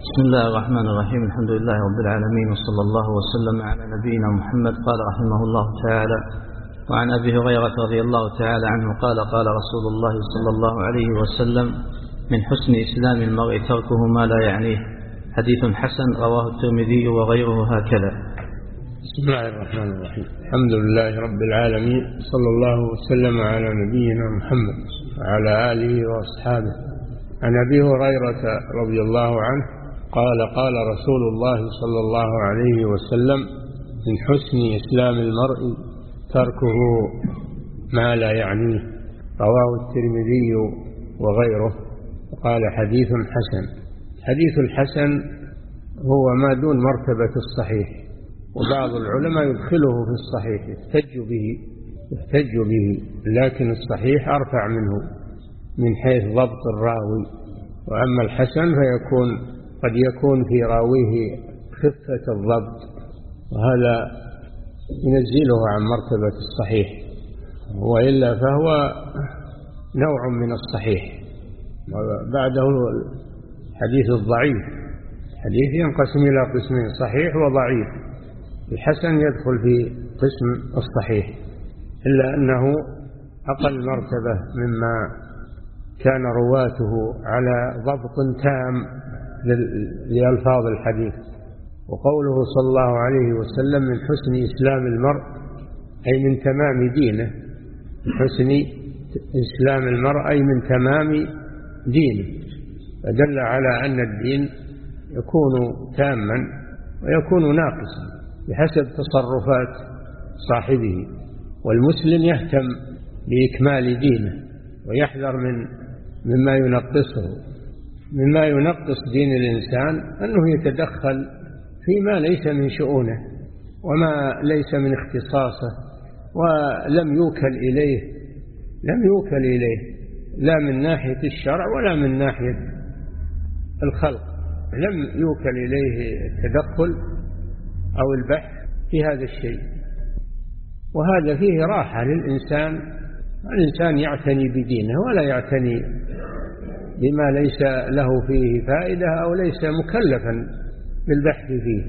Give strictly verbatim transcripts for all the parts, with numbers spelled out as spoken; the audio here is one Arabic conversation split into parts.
بسم الله الرحمن الرحيم. الحمد لله رب العالمين، وصلى الله وسلم على نبينا محمد. قال رحمه الله تعالى: وعن أبي هريرة رضي الله تعالى عنه قال: قال رسول الله صلى الله عليه وسلم: من حسن إسلام المرء تركه ما لا يعنيه. حديث حسن رواه الترمذي وغيره هكذا. بسم الله الرحمن الرحيم. الحمد لله رب العالمين، صلى الله وسلم على نبينا محمد وعلى آله وأصحابه. عن أبي هريرة رضي الله عنه قال: قال رسول الله صلى الله عليه وسلم: من حسن إسلام المرء تركه ما لا يعنيه. رواه الترمذي وغيره. قال: حديث حسن. حديث الحسن هو ما دون مرتبة الصحيح، وبعض العلماء يدخله في الصحيح، يحتج به يحتج به لكن الصحيح أرفع منه من حيث ضبط الراوي. وأما الحسن فيكون قد يكون في راويه خفة الضبط، وهذا ينزله عن مرتبة الصحيح، وإلا فهو نوع من الصحيح. بعده الحديث الضعيف. حديث ينقسم إلى قسمين: صحيح وضعيف. الحسن يدخل في قسم الصحيح، إلا أنه أقل مرتبة مما كان رواته على ضبط تام لألفاظ الحديث. وقوله صلى الله عليه وسلم: من حسن إسلام المرء، أي من تمام دينه. حسن إسلام المرء أي من تمام دينه، فدل على أن الدين يكون تاما ويكون ناقصا بحسب تصرفات صاحبه. والمسلم يهتم بإكمال دينه ويحذر من مما ينقصه. مما ينقص دين الإنسان أنه يتدخل فيما ليس من شؤونه وما ليس من اختصاصه، ولم يوكل إليه لم يوكل إليه لا من ناحية الشرع ولا من ناحية الخلق. لم يوكل إليه التدخل أو البحث في هذا الشيء، وهذا فيه راحة للإنسان. الإنسان يعتني بدينه ولا يعتني بما ليس له فيه فائدة أو ليس مكلفا بالبحث فيه،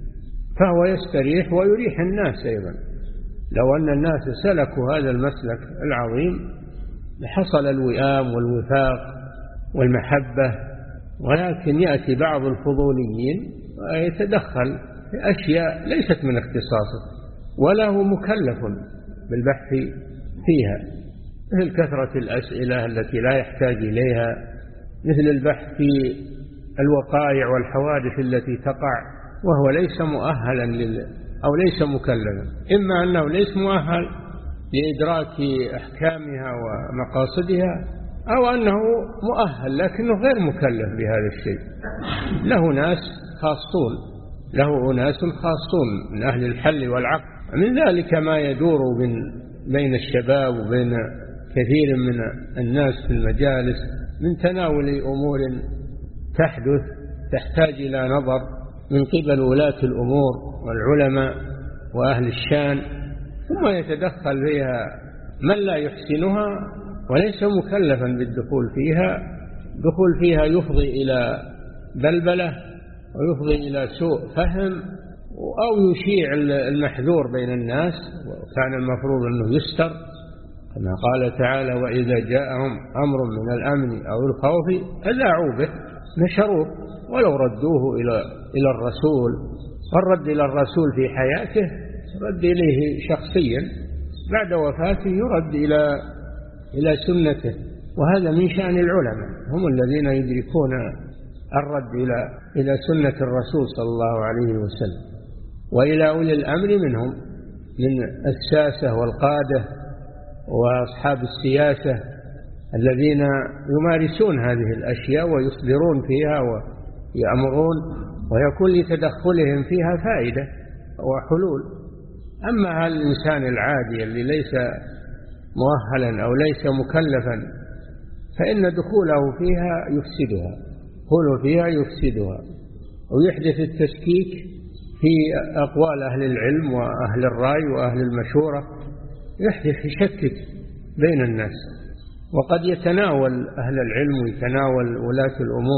فهو يستريح ويريح الناس أيضا. لو أن الناس سلكوا هذا المسلك العظيم لحصل الوئام والوفاق والمحبة، ولكن يأتي بعض الفضوليين ويتدخل في أشياء ليست من اختصاصه ولا هو مكلف بالبحث فيها، مثل كثرة الأسئلة التي لا يحتاج إليها، مثل البحث في الوقائع والحوادث التي تقع وهو ليس مؤهلا لل أو ليس مكلفا. إما أنه ليس مؤهل لإدراك أحكامها ومقاصدها، أو أنه مؤهل لكنه غير مكلف بهذا الشيء. له ناس خاصون له أناس خاصون من أهل الحل والعقد. من ذلك ما يدور من بين الشباب وبين كثير من الناس في المجالس من تناول أمور تحدث تحتاج إلى نظر من قبل ولاة الأمور والعلماء وأهل الشان، ثم يتدخل فيها من لا يحسنها وليس مكلفا بالدخول فيها. دخول فيها يفضي إلى بلبلة ويفضي إلى سوء فهم، أو يشيع المحذور بين الناس، وكان المفروض أنه يستر كما قال تعالى: وإذا جاءهم أمر من الأمن أو الخوف أذاعوا به نشروه ولو ردوه إلى إلى الرسول. والرد إلى الرسول في حياته رد إليه شخصيا، بعد وفاته يرد إلى إلى سنته، وهذا من شأن العلماء، هم الذين يدركون الرد إلى إلى سنة الرسول صلى الله عليه وسلم. وإلى أولي الأمر منهم من الساسة والقادة وأصحاب السياسة الذين يمارسون هذه الأشياء ويصدرون فيها ويأمرون، ويكون لتدخلهم فيها فائدة وحلول. أما الإنسان العادي الذي ليس مؤهلا أو ليس مكلفا فإن دخوله فيها يفسدها دخوله فيها يفسدها ويحدث التشكيك في أقوال أهل العلم وأهل الرأي وأهل المشورة، يحدث يشكك بين الناس. وقد يتناول أهل العلم ويتناول ولاة الأمور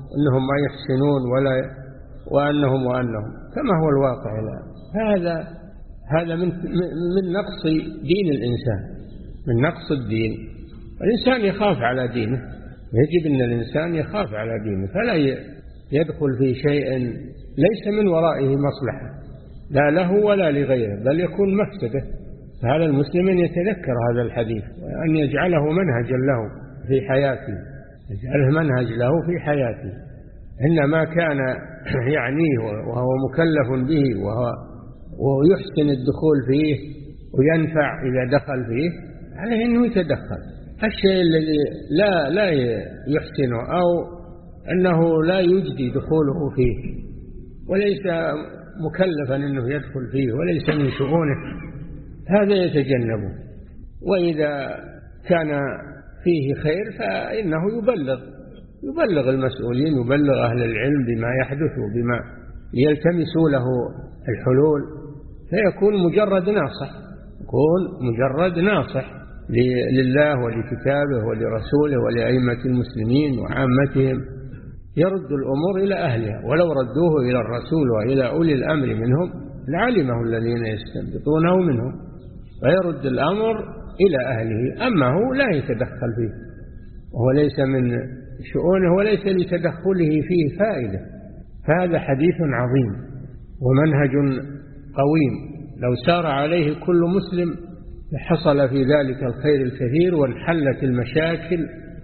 أنهم ما يحسنون ولا وأنهم وأنهم كما هو الواقع الآن. هذا هذا من من نقص دين الإنسان، من نقص الدين. الإنسان يخاف على دينه، يجب أن الإنسان يخاف على دينه، فلا يدخل في شيء ليس من ورائه مصلحة لا له ولا لغيره، بل يكون مفسدة. فهذا المسلم أن يتذكر هذا الحديث وأن يجعله منهجا له في حياته، يجعله منهج له في حياته. إنما كان يعنيه وهو مكلف به وهو ويحسن الدخول فيه وينفع إذا دخل فيه، عليه أنه يتدخل. الشيء الذي لا لا يحسنه أو أنه لا يجدي دخوله فيه وليس مكلفا أنه يدخل فيه وليس من شؤونه، هذا يتجنبه. وإذا كان فيه خير فإنه يبلغ يبلغ المسؤولين، يبلغ أهل العلم بما يحدث وبما يلتمسوا له الحلول، فيكون مجرد ناصح، يكون مجرد ناصح لله ولكتابه ولرسوله ولأئمة المسلمين وعامتهم، يرد الأمور إلى أهلها. ولو ردوه إلى الرسول وإلى أولي الأمر منهم لعلمه الذين يستنبطونه منهم، فيرد الأمر إلى أهله. أما هو لا يتدخل فيه، وهو ليس من شؤونه وليس لتدخله فيه فائدة. فهذا حديث عظيم ومنهج قويم، لو سار عليه كل مسلم حصل في ذلك الخير الكثير وانحلت المشاكل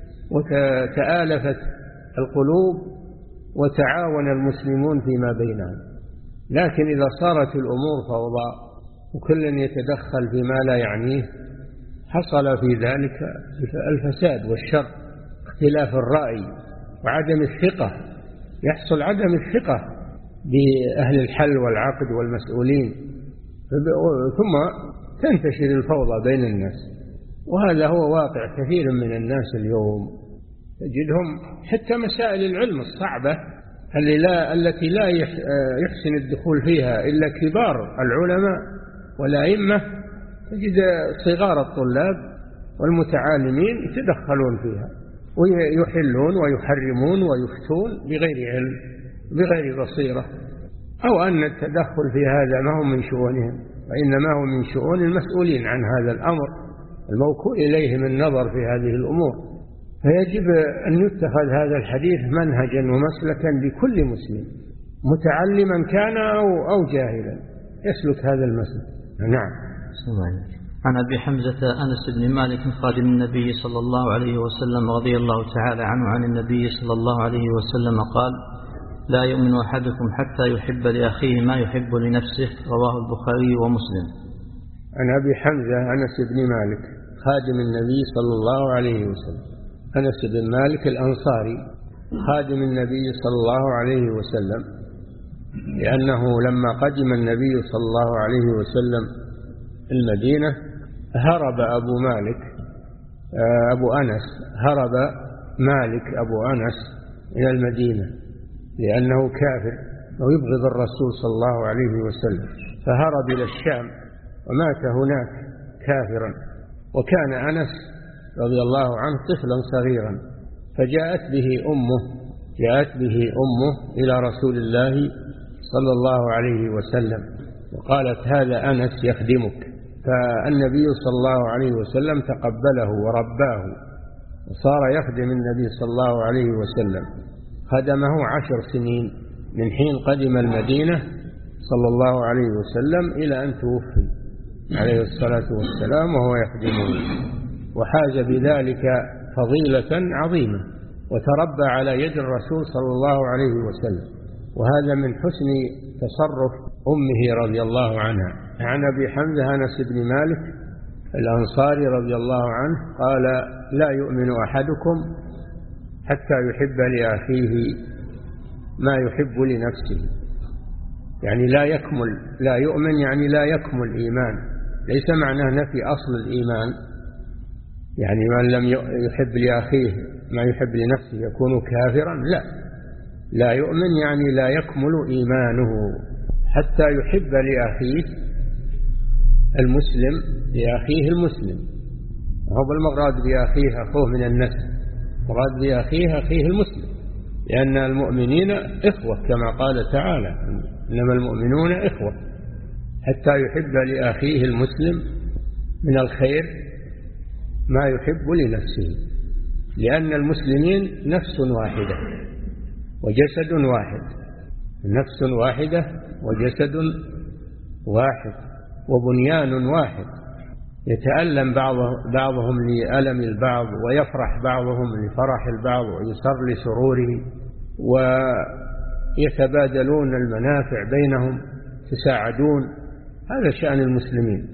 وتآلفت القلوب وتعاون المسلمون فيما بينهم. لكن إذا صارت الأمور فوضى وكل يتدخل فيما لا يعنيه حصل في ذلك الفساد والشر، اختلاف الرأي وعدم الثقة، يحصل عدم الثقة بأهل الحل والعقد والمسؤولين، ثم تنتشر الفوضى بين الناس. وهذا هو واقع كثير من الناس اليوم، تجدهم حتى مسائل العلم الصعبة اللي لا التي لا يحسن الدخول فيها إلا كبار العلماء والأئمة، تجد صغار الطلاب والمتعالمين يتدخلون فيها ويحلون ويحرمون ويفتون بغير علم بغير بصيرة، أو أن التدخل في هذا ما هو من شؤونهم وإنما هو من شؤون المسؤولين عن هذا الأمر الموكول إليهم النظر في هذه الأمور. فيجب أن يتخذ هذا الحديث منهجا ومسلكا لكل مسلم متعلما كان أو, أو جاهلا يسلك هذا المسلك. نعم. عن أبي حمزة أنس بن مالك خادم النبي صلى الله عليه وسلم رضي الله تعالى عنه عن النبي صلى الله عليه وسلم قال: لا يؤمن أحدكم حتى يحب لأخيه ما يحب لنفسه. رواه البخاري ومسلم. عن أبي حمزة أنس بن مالك خادم النبي صلى الله عليه وسلم. أنس بن مالك الأنصاري خادم النبي صلى الله عليه وسلم، لأنه لما قدم النبي صلى الله عليه وسلم المدينة هرب أبو مالك أبو أنس هرب مالك أبو أنس إلى المدينة لأنه كافر ويبغض الرسول صلى الله عليه وسلم، فهرب إلى الشام ومات هناك كافرا. وكان أنس رضي الله عنه طفلا صغيرا، فجاءت به أمه جاءت به أمه إلى رسول الله صلى الله عليه وسلم وقالت: هذا أنس يخدمك. فالنبي صلى الله عليه وسلم تقبله ورباه وصار يخدم النبي صلى الله عليه وسلم، خدمه عشر سنين من حين قدم المدينة صلى الله عليه وسلم إلى أن توفي عليه الصلاة والسلام وهو يخدمه، وحاز بذلك فضيلة عظيمة وتربى على يد الرسول صلى الله عليه وسلم. وهذا من حسن تصرف أمه رضي الله عنها. عن أبي حمزة أنس بن مالك الأنصاري رضي الله عنه قال: لا يؤمن أحدكم حتى يحب لأخيه ما يحب لنفسه. يعني لا يكمل، لا يؤمن يعني لا يكمل إيمان، ليس معناه نفي أصل الإيمان، يعني من لم يحب لأخيه ما يحب لنفسه يكون كافرا، لا لا يؤمن يعني لا يكمل إيمانه حتى يحب لأخيه المسلم لأخيه المسلم. هو المراد بأخيه أخوه من النسل، مراد بأخيه أخيه المسلم، لأن المؤمنين إخوة كما قال تعالى إنما المؤمنون إخوة، حتى يحب لأخيه المسلم من الخير ما يحب لنفسه، لأن المسلمين نفس واحدة وجسد واحد، نفس واحدة وجسد واحد وبنيان واحد، يتألم بعضهم لألم البعض، ويفرح بعضهم لفرح البعض، ويسر لسروره، ويتبادلون المنافع بينهم، يتساعدون. هذا شأن المسلمين،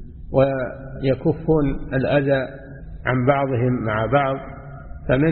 ويكفون الأذى عن بعضهم مع بعض. فمن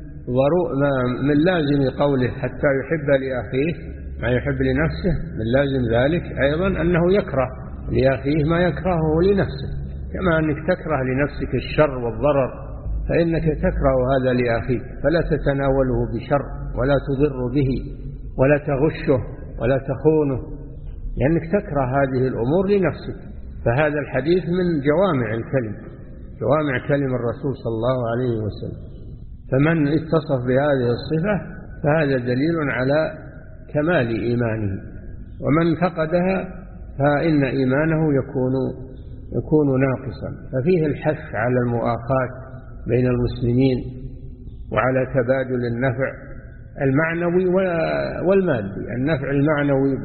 من لازم قوله حتى يحب لأخيه ما يحب لنفسه، من لازم ذلك أيضا أنه يكره لأخيه ما يكرهه لنفسه، كما أنك تكره لنفسك الشر والضرر فإنك تكره هذا لأخيك، فلا تتناوله بشر ولا تضر به ولا تغشه ولا تخونه، لأنك تكره هذه الأمور لنفسك. فهذا الحديث من جوامع الكلم، جوامع كلم الرسول صلى الله عليه وسلم. فمن اتصف بهذه الصفة فهذا دليل على كمال إيمانه، ومن فقدها فإن إيمانه يكون يكون ناقصا. ففيه الحث على المؤاخاة بين المسلمين وعلى تبادل النفع المعنوي والمادي. النفع المعنوي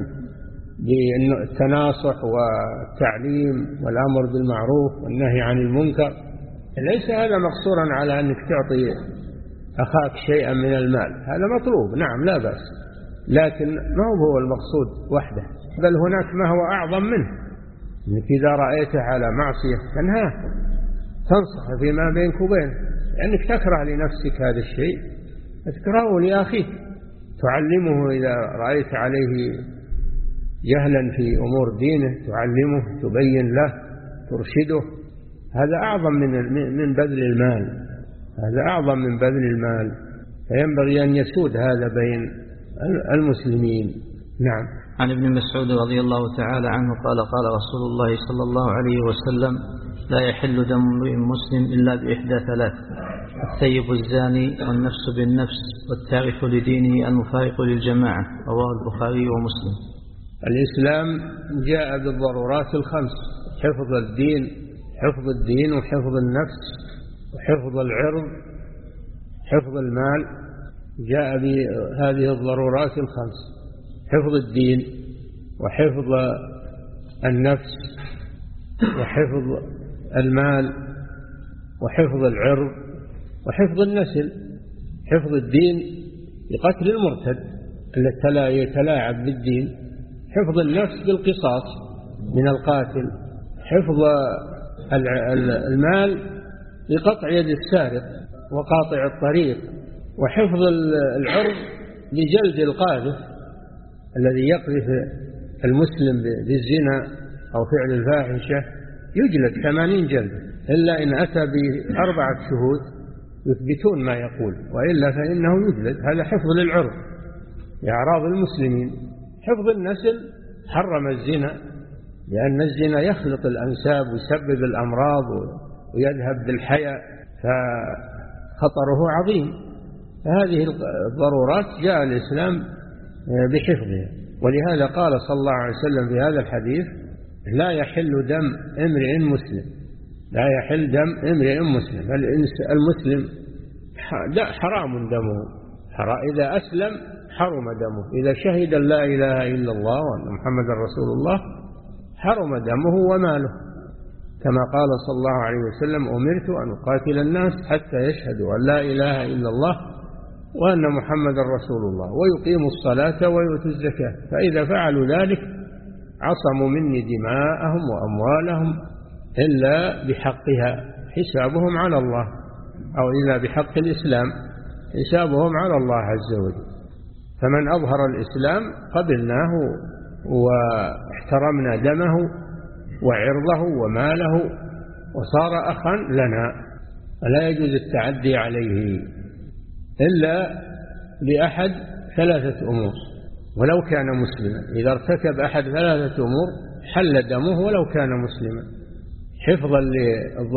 بالتناصح والتعليم والأمر بالمعروف والنهي عن المنكر، ليس هذا مقصورا على أنك تعطي أخاك شيئا من المال، هذا مطلوب نعم لا بأس، لكن ما هو المقصود وحده، بل هناك ما هو أعظم منه، أنك إذا رأيته على معصية تنهاه، تنصح فيما بينك وبينه، لأنك تكره لنفسك هذا الشيء تكرهه لأخيك، تعلمه إذا رأيت عليه جهلا في أمور دينه تعلمه، تبين له، ترشده. هذا أعظم من من بذل المال، هذا أعظم من بذل المال، فينبغي أن يسود هذا بين المسلمين. نعم. عن ابن مسعود رضي الله تعالى عنه قال قال رسول الله صلى الله عليه وسلم لا يحل دم امرئ مسلم إلا بإحدى ثلاث: الثيب الزاني، والنفس بالنفس، والتارك لدينه المفارق للجماعة. رواه البخاري ومسلم. الإسلام جاء بالضرورات الخمس: حفظ الدين، حفظ الدين وحفظ النفس وحفظ العرض، حفظ المال، جاء بهذه الضرورات الخمس: حفظ الدين وحفظ النفس وحفظ المال وحفظ العرض وحفظ النسل. حفظ الدين بقتل المرتد الذي يتلاعب بالدين، حفظ النفس بالقصاص من القاتل، حفظ المال بقطع يد السارق وقاطع الطريق، وحفظ العرض بجلد القاذف الذي يقذف المسلم بالزنا أو فعل الفاحشة يجلد ثمانين جلدة، إلا إن أتى بأربعة شهود يثبتون ما يقول، وإلا فإنه يجلد. هذا حفظ للعرض لأعراض المسلمين. حفظ النسل حرم الزنا، لأن الزنا يخلط الأنساب ويسبب الأمراض ويذهب بالحياء، فخطره عظيم. فهذه الضرورات جاء الإسلام بحفظها، ولهذا قال صلى الله عليه وسلم في هذا الحديث: لا يحل دم امرئ مسلم، لا يحل دم امرئ مسلم. المسلم حرام دمه، إذا أسلم حرم دمه، إذا شهد لا إله إلا الله وأن محمد رسول الله حرم دمه وماله، كما قال صلى الله عليه وسلم: أمرت أن أقاتل الناس حتى يشهدوا أن لا إله إلا الله وأن محمد رسول الله ويقيموا الصلاة ويؤتوا الزكاة، فإذا فعلوا ذلك عصموا مني دماءهم وأموالهم إلا بحقها، حسابهم على الله، أو إلا بحق الإسلام حسابهم على الله عز وجل. فمن أظهر الإسلام قبلناه واحترمنا دمه وعرضه وماله وصار أخا لنا، فلا يجوز التعدي عليه إلا بأحد ثلاثة أمور ولو كان مسلما. إذا ارتكب أحد ثلاثة أمور حل دمه ولو كان مسلما، حفظا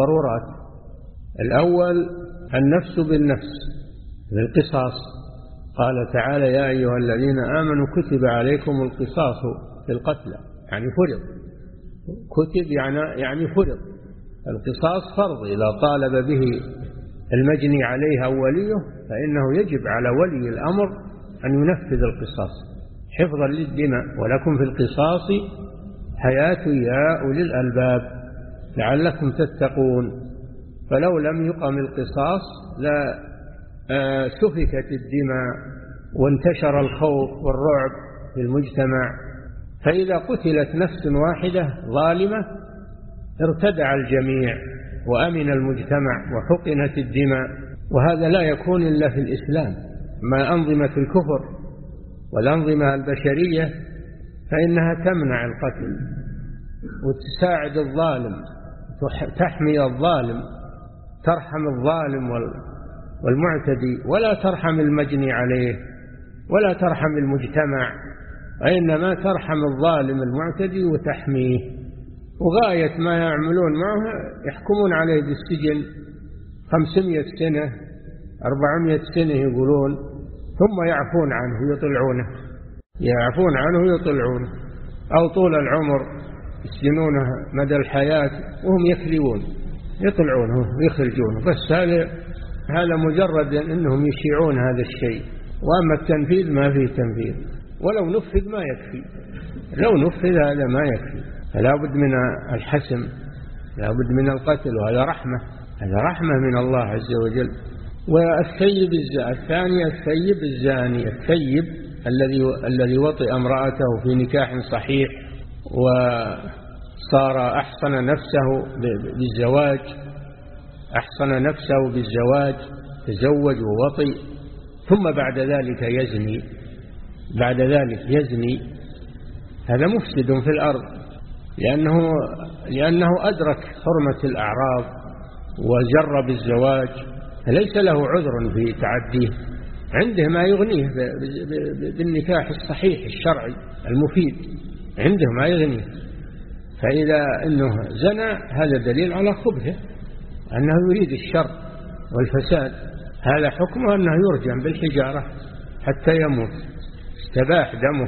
للضرورات: الأول النفس بالنفس بالقصاص، قال تعالى يا أيها الذين آمنوا كتب عليكم القصاص في القتلى، يعني فرض، كتب يعني يعني فرض. القصاص فرض، إذا طالب به المجني عليه أو وليه فإنه يجب على ولي الأمر أن ينفذ القصاص حفظا للدماء، ولكم في القصاص حياة يا أولي الألباب لعلكم تتقون. فلو لم يقم القصاص لا سفكت الدماء وانتشر الخوف والرعب في المجتمع. فإذا قتلت نفس واحدة ظالمة ارتدع الجميع وأمن المجتمع وحقنت الدماء، وهذا لا يكون إلا في الإسلام. ما أنظمة الكفر والأنظمة البشرية فإنها تمنع القتل وتساعد الظالم، تحمي الظالم، ترحم الظالم والمعتدي، ولا ترحم المجني عليه ولا ترحم المجتمع، وإنما ترحم الظالم المعتدي وتحميه. وغاية ما يعملون معه يحكمون عليه بالسجن خمسمائة سنة أربعمائة سنة يقولون، ثم يعفون عنه يطلعونه يعفون عنه يطلعونه، أو طول العمر يسجنونه مدى الحياة وهم يكذبون يطلعونه ويخرجونه. بس هذا هذا مجرد أنهم يشيعون هذا الشيء، وأما التنفيذ ما فيه تنفيذ، ولو نفذ ما يكفي، لو نفذ هذا ما يكفي. فلا بد من الحسم، لا بد من القتل، وهذا رحمة، هذا رحمة من الله عز وجل. والثيب الثاني الثيب الزاني، الثيب الذي الذي وطئ امرأته في نكاح صحيح وصار أحصن نفسه بالزواج، أحصن نفسه بالزواج، تزوج ووطئ، ثم بعد ذلك يزني بعد ذلك يزني هذا مفسد في الأرض، لأنه لأنه أدرك حرمة الأعراض وجرب الزواج، فليس له عذر في تعديه، عنده ما يغنيه بالنكاح الصحيح الشرعي المفيد، عنده ما يغنيه. فإذا أنه زنى هذا دليل على خبثه، أنه يريد الشر والفساد، هذا حكمه أنه يرجم بالحجارة حتى يموت، استباح دمه،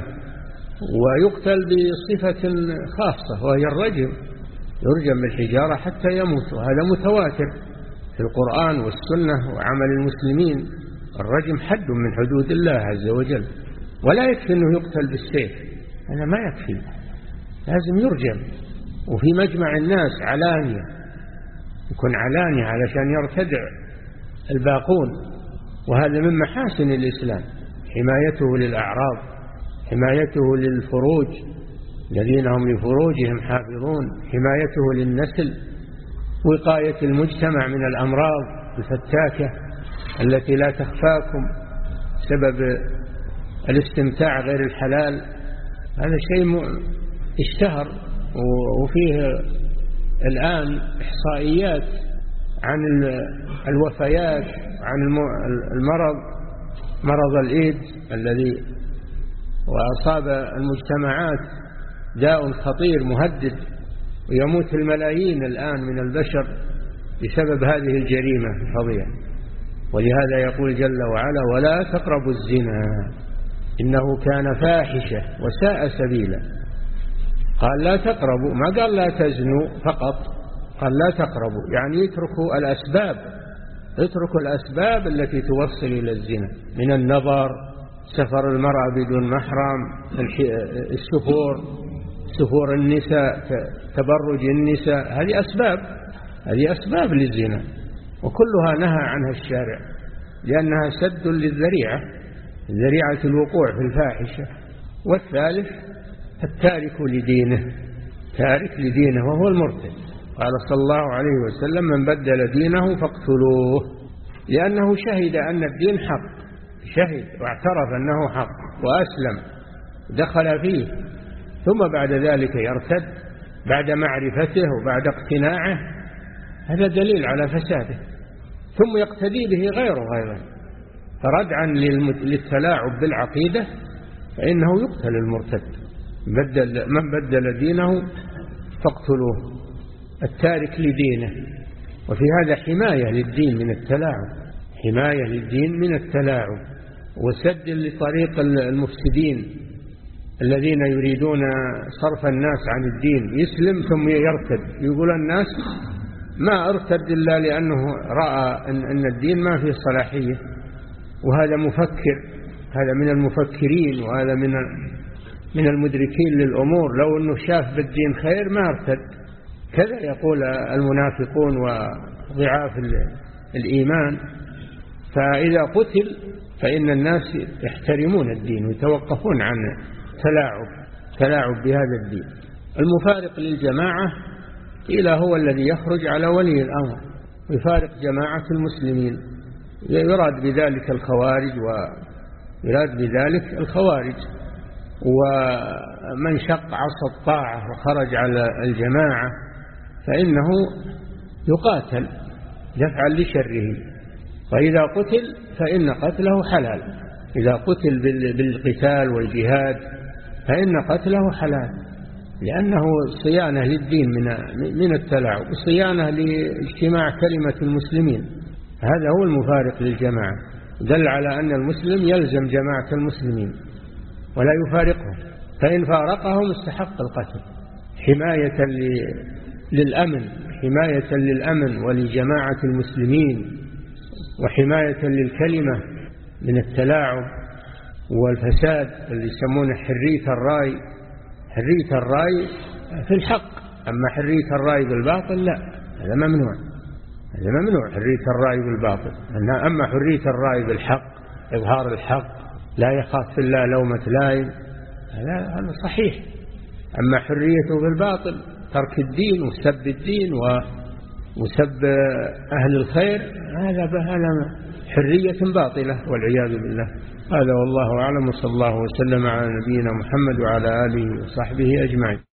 ويقتل بصفة خاصة وهي الرجم، يرجم بالحجارة حتى يموت، وهذا متواتر في القرآن والسنة وعمل المسلمين. الرجم حد من حدود الله عز وجل، ولا يكفي أنه يقتل بالسيف، هذا ما يكفي، لازم يرجم، وفي مجمع الناس علانية، يكون علانية علشان يرتدع الباقون. وهذا من محاسن الإسلام، حمايته للأعراض، حمايته للفروج الذين هم لفروجهم حافظون، حمايته للنسل، وقاية المجتمع من الأمراض الفتاكة التي لا تخفاكم سبب الاستمتاع غير الحلال. هذا شيء اشتهر، وفيه الآن إحصائيات عن الوفيات، عن المرض مرض الإيدز الذي وأصاب المجتمعات، داء خطير مهدد، ويموت الملايين الآن من البشر بسبب هذه الجريمة الفظيعة. ولهذا يقول جل وعلا ولا تقربوا الزنا إنه كان فاحشة وساء سبيلا. قال لا تقربوا، ما قال لا تزنوا فقط، قال لا تقربوا، يعني اتركوا الأسباب، اتركوا الأسباب التي توصل إلى الزنا من النظر، سفر المرأة بدون محرم، السفور، سفور النساء، تبرج النساء، هذه أسباب، هذه أسباب للزنا، وكلها نهى عنها الشارع لأنها سد للذريعة، ذريعة الوقوع في الفاحشة. والثالث التارك لدينه، تارك لدينه وهو المرتد. قال صلى الله عليه وسلم من بدل دينه فاقتلوه، لأنه شهد أن الدين حق، شهد واعترف أنه حق وأسلم دخل فيه، ثم بعد ذلك يرتد بعد معرفته وبعد اقتناعه، هذا دليل على فساده، ثم يقتدي به غيره أيضا. فردعا للتلاعب بالعقيدة فإنه يقتل المرتد، بدل من بدل دينه فاقتلوه، التارك لدينه. وفي هذا حماية للدين من التلاعب، حماية للدين من التلاعب. وسد لطريق المفسدين الذين يريدون صرف الناس عن الدين، يسلم ثم يرتد. يقول الناس ما ارتد إلا لأنه رأى أن الدين ما فيه صلاحية، وهذا مفكر، هذا من المفكرين، وهذا من من المدركين للأمور. لو أنه شاف بالدين خير ما ارتد. كذا يقول المنافقون وضعاف الإيمان. فإذا قتل فإن الناس يحترمون الدين ويتوقفون عن تلاعب تلاعب بهذا الدين. المفارق للجماعة إلى هو الذي يخرج على ولي الأمر ويفارق جماعة المسلمين. يراد بذلك الخوارج ويراد بذلك الخوارج ومن شق عصا الطاعة وخرج على الجماعة فإنه يقاتل دفعا لشره. وإذا قتل فإن قتله حلال. إذا قتل بالقتال والجهاد فإن قتله حلال، لأنه صيانة للدين من من التلاعب، وصيانة لاجتماع كلمة المسلمين. هذا هو المفارق للجماعة. دل على أن المسلم يلزم جماعة المسلمين ولا يفارقهم، فإن فارقهم استحق القتل حماية للأمن حماية للأمن ولجماعة المسلمين، وحماية للكلمة من التلاعب والفساد اللي يسمونه حرية الرأي. حرية الرأي في الحق، أما حرية الرأي بالباطل لا، هذا ممنوع. هذا ممنوع حرية الرأي بالباطل. أما حرية الرأي بالحق، إظهار الحق، لا يخاف في الله لومة لائم، هذا صحيح. أما حريته بالباطل ترك الدين وسب الدين وسب أهل الخير، هذا بهذا حرية باطلة والعياذ بالله. هذا والله أعلم، وصلى الله وسلم على نبينا محمد وعلى آله وصحبه أجمعين.